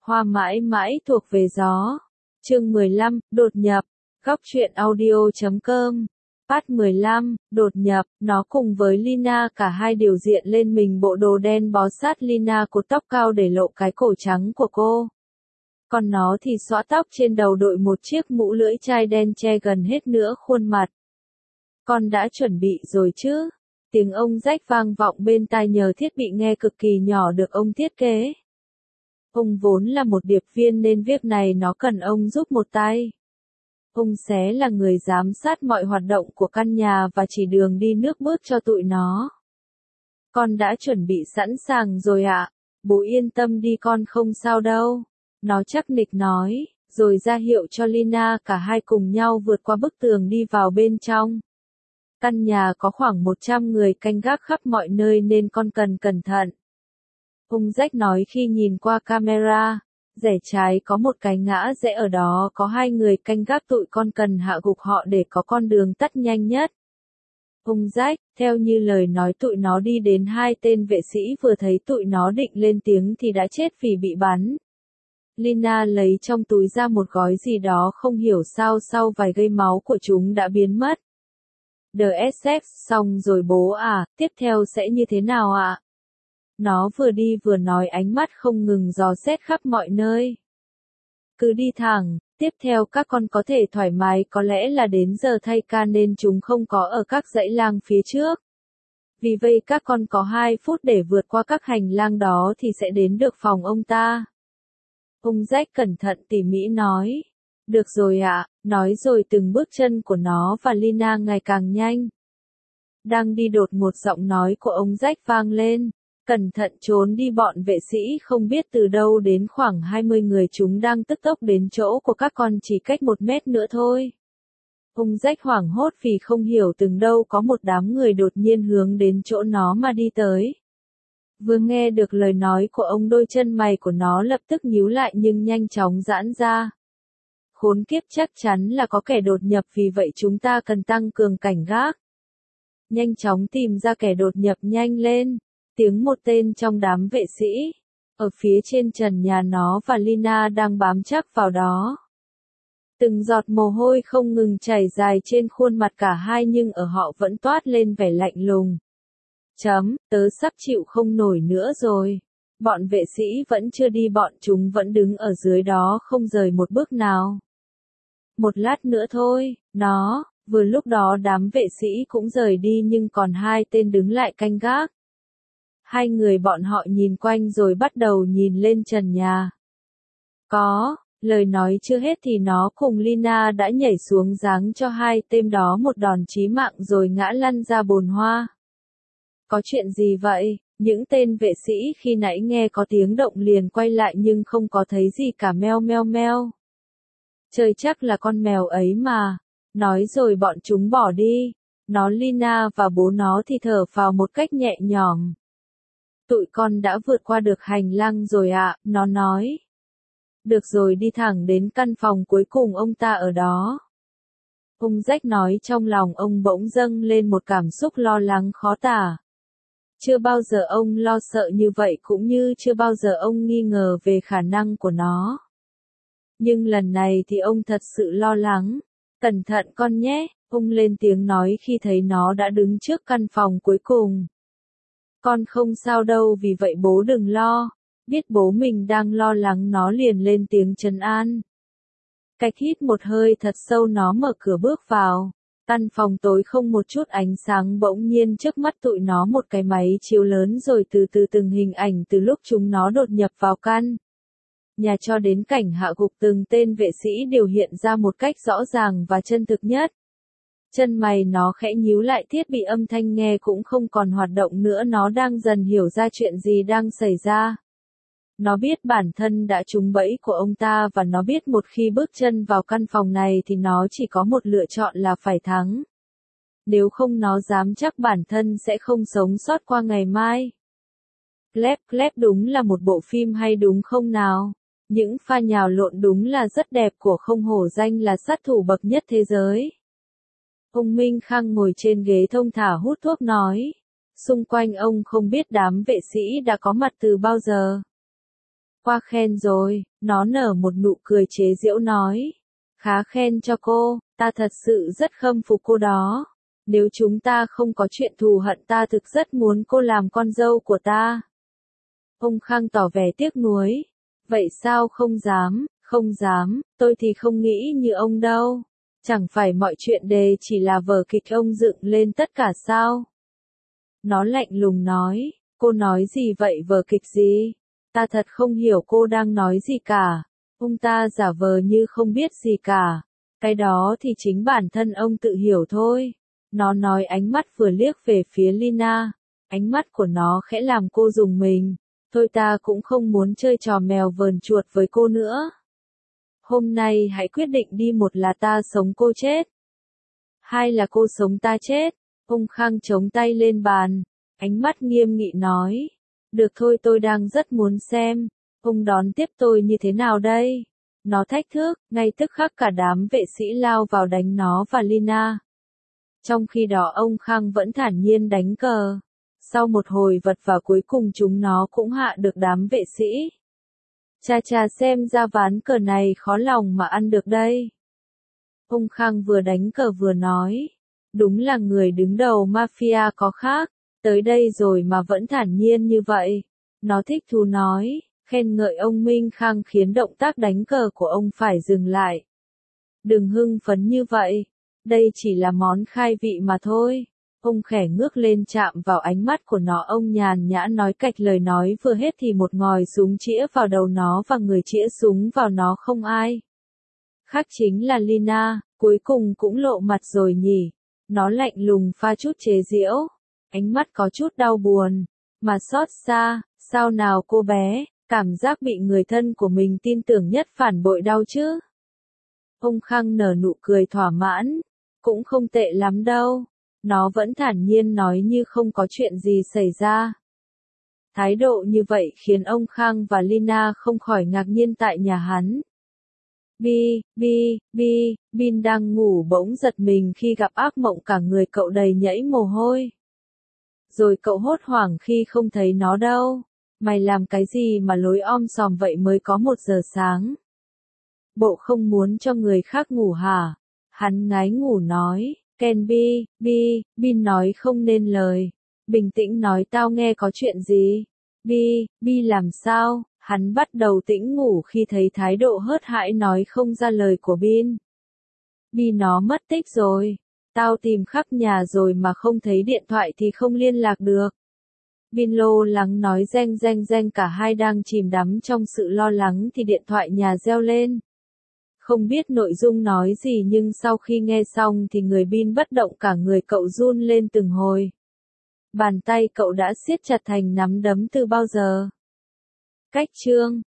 Hoa mãi mãi thuộc về gió. Chương 15, đột nhập. Góc truyện audio.com. Part 15, đột nhập. Nó cùng với Lina cả hai điều diện lên mình bộ đồ đen bó sát Lina, cột tóc cao để lộ cái cổ trắng của cô. Còn nó thì xõa tóc trên đầu, đội một chiếc mũ lưỡi chai đen che gần hết nửa khuôn mặt. Con đã chuẩn bị rồi chứ? Tiếng ông rách vang vọng bên tai nhờ thiết bị nghe cực kỳ nhỏ được ông thiết kế. Ông vốn là một điệp viên nên việc này nó cần ông giúp một tay. Ông sẽ là người giám sát mọi hoạt động của căn nhà và chỉ đường đi nước bước cho tụi nó. Con đã chuẩn bị sẵn sàng rồi ạ. Bố yên tâm đi, con không sao đâu. Nó chắc nịch nói, rồi ra hiệu cho Lina, cả hai cùng nhau vượt qua bức tường đi vào bên trong. Căn nhà có khoảng 100 người canh gác khắp mọi nơi nên con cần cẩn thận. Ông Jack nói khi nhìn qua camera. Rẽ trái có một cái ngã rẽ, ở đó có hai người canh gác, tụi con cần hạ gục họ để có con đường tắt nhanh nhất. Ông Jack, theo như lời nói tụi nó đi đến hai tên vệ sĩ, vừa thấy tụi nó định lên tiếng thì đã chết vì bị bắn. Lina lấy trong túi ra một gói gì đó, không hiểu sao sau vài giây máu của chúng đã biến mất. DSF, xong rồi bố à, tiếp theo sẽ như thế nào ạ? Nó vừa đi vừa nói, ánh mắt không ngừng dò xét khắp mọi nơi. Cứ đi thẳng, tiếp theo các con có thể thoải mái, có lẽ là đến giờ thay ca nên chúng không có ở các dãy lang phía trước. Vì vậy các con có 2 phút để vượt qua các hành lang đó thì sẽ đến được phòng ông ta. Ông Jack cẩn thận tỉ mỉ nói. Được rồi ạ, nói rồi từng bước chân của nó và Lina ngày càng nhanh. Đang đi đột ngột giọng nói của ông Jack vang lên. Cẩn thận trốn đi, bọn vệ sĩ không biết từ đâu đến khoảng 20 người, chúng đang tức tốc đến chỗ của các con chỉ cách 1 mét nữa thôi. Ông Jack hoảng hốt vì không hiểu từng đâu có một đám người đột nhiên hướng đến chỗ nó mà đi tới. Vừa nghe được lời nói của ông, đôi chân mày của nó lập tức nhíu lại nhưng nhanh chóng giãn ra. Khốn kiếp, chắc chắn là có kẻ đột nhập, vì vậy chúng ta cần tăng cường cảnh gác. Nhanh chóng tìm ra kẻ đột nhập, nhanh lên. Tiếng một tên trong đám vệ sĩ. Ở phía trên trần nhà, nó và Lina đang bám chắc vào đó. Từng giọt mồ hôi không ngừng chảy dài trên khuôn mặt cả hai, nhưng ở họ vẫn toát lên vẻ lạnh lùng. Tớ sắp chịu không nổi nữa rồi. Bọn vệ sĩ vẫn chưa đi, bọn chúng vẫn đứng ở dưới đó không rời một bước nào. Một lát nữa thôi, vừa lúc đó đám vệ sĩ cũng rời đi nhưng còn 2 tên đứng lại canh gác. 2 người bọn họ nhìn quanh rồi bắt đầu nhìn lên trần nhà. Lời nói chưa hết thì nó cùng Lina đã nhảy xuống giáng cho 2 tên đó một đòn chí mạng rồi ngã lăn ra bồn hoa. Có chuyện gì vậy? Những tên vệ sĩ khi nãy nghe có tiếng động liền quay lại nhưng không có thấy gì cả. Meo meo meo. Trời, chắc là con mèo ấy mà. Nói rồi bọn chúng bỏ đi. Lina và bố nó thì thở phào một cách nhẹ nhõm. Tụi con đã vượt qua được hành lang rồi ạ, nó nói. Được rồi, đi thẳng đến căn phòng cuối cùng, ông ta ở đó. Ông Jack nói, trong lòng ông bỗng dâng lên một cảm xúc lo lắng khó tả. Chưa bao giờ ông lo sợ như vậy, cũng như chưa bao giờ ông nghi ngờ về khả năng của nó. Nhưng lần này thì ông thật sự lo lắng. Cẩn thận con nhé, ông lên tiếng nói khi thấy nó đã đứng trước căn phòng cuối cùng. Con không sao đâu, vì vậy bố đừng lo. Biết bố mình đang lo lắng, nó liền lên tiếng trấn an. Cách hít một hơi thật sâu, nó mở cửa bước vào. Căn phòng tối không một chút ánh sáng, bỗng nhiên trước mắt tụi nó một cái máy chiếu lớn, rồi từ từ từng hình ảnh từ lúc chúng nó đột nhập vào căn nhà cho đến cảnh hạ gục từng tên vệ sĩ đều hiện ra một cách rõ ràng và chân thực nhất. Chân mày nó khẽ nhíu lại, thiết bị âm thanh nghe cũng không còn hoạt động nữa, nó đang dần hiểu ra chuyện gì đang xảy ra. Nó biết bản thân đã trúng bẫy của ông ta, và nó biết một khi bước chân vào căn phòng này thì nó chỉ có một lựa chọn là phải thắng. Nếu không, nó dám chắc bản thân sẽ không sống sót qua ngày mai. Clap, đúng là một bộ phim hay đúng không nào? Những pha nhào lộn đúng là rất đẹp của không hổ danh là sát thủ bậc nhất thế giới. Ông Minh Khang ngồi trên ghế thong thả hút thuốc nói. Xung quanh ông không biết đám vệ sĩ đã có mặt từ bao giờ. Qua khen rồi, nó nở một nụ cười chế giễu nói. Khá khen cho cô, ta thật sự rất khâm phục cô đó. Nếu chúng ta không có chuyện thù hận ta thực rất muốn cô làm con dâu của ta. Ông Khang tỏ vẻ tiếc nuối. Vậy sao không dám, không dám, tôi thì không nghĩ như ông đâu. Chẳng phải mọi chuyện đề chỉ là vở kịch ông dựng lên tất cả sao? Nó lạnh lùng nói, cô nói gì vậy vở kịch gì? Ta thật không hiểu cô đang nói gì cả. Ông ta giả vờ như không biết gì cả. Cái đó thì chính bản thân ông tự hiểu thôi. Nó nói ánh mắt vừa liếc về phía Lina. Ánh mắt của nó khẽ làm cô rùng mình. Thôi ta cũng không muốn chơi trò mèo vờn chuột với cô nữa. Hôm nay hãy quyết định đi, một là ta sống cô chết. Hai là cô sống ta chết. Ông Khang chống tay lên bàn. Ánh mắt nghiêm nghị nói. Được thôi, tôi đang rất muốn xem. Ông đón tiếp tôi như thế nào đây? Nó thách thức, ngay tức khắc cả đám vệ sĩ lao vào đánh nó và Lina. Trong khi đó ông Khang vẫn thản nhiên đánh cờ. Sau một hồi vật và cuối cùng chúng nó cũng hạ được đám vệ sĩ. Chà chà, xem ra ván cờ này khó lòng mà ăn được đây. Ông Khang vừa đánh cờ vừa nói. Đúng là người đứng đầu mafia có khác. Tới đây rồi mà vẫn thản nhiên như vậy. Nó thích thú nói, khen ngợi ông Minh Khang khiến động tác đánh cờ của ông phải dừng lại. Đừng hưng phấn như vậy. Đây chỉ là món khai vị mà thôi. Ông khẽ ngước lên chạm vào ánh mắt của nó, ông nhàn nhã nói, cạch lời nói vừa hết thì một ngòi súng chĩa vào đầu nó và người chĩa súng vào nó không ai khác chính là Lina, cuối cùng cũng lộ mặt rồi nhỉ. Nó lạnh lùng pha chút chế giễu, ánh mắt có chút đau buồn, mà xót xa, sao nào cô bé, cảm giác bị người thân của mình tin tưởng nhất phản bội đau chứ. Ông Khang nở nụ cười thỏa mãn, cũng không tệ lắm đâu. Nó vẫn thản nhiên nói như không có chuyện gì xảy ra. Thái độ như vậy khiến ông Khang và Lina không khỏi ngạc nhiên tại nhà hắn. Bin đang ngủ bỗng giật mình khi gặp ác mộng, cả người cậu đầy nhẫy mồ hôi. Rồi cậu hốt hoảng khi không thấy nó đâu. Mày làm cái gì mà lối om sòm vậy, mới có 1 giờ sáng? Bộ không muốn cho người khác ngủ hả? Hắn ngái ngủ nói. Ken Bin nói không nên lời. Bình tĩnh nói, tao nghe có chuyện gì? Bi làm sao? Hắn bắt đầu tĩnh ngủ khi thấy thái độ hớt hãi nói không ra lời của Bin. Bi nó mất tích rồi. Tao tìm khắp nhà rồi mà không thấy điện thoại thì không liên lạc được. Bin lo lắng nói, reng, cả hai đang chìm đắm trong sự lo lắng thì điện thoại nhà reo lên. Không biết nội dung nói gì nhưng sau khi nghe xong thì người Bin bất động, cả người cậu run lên từng hồi. Bàn tay cậu đã siết chặt thành nắm đấm từ bao giờ. Cách chương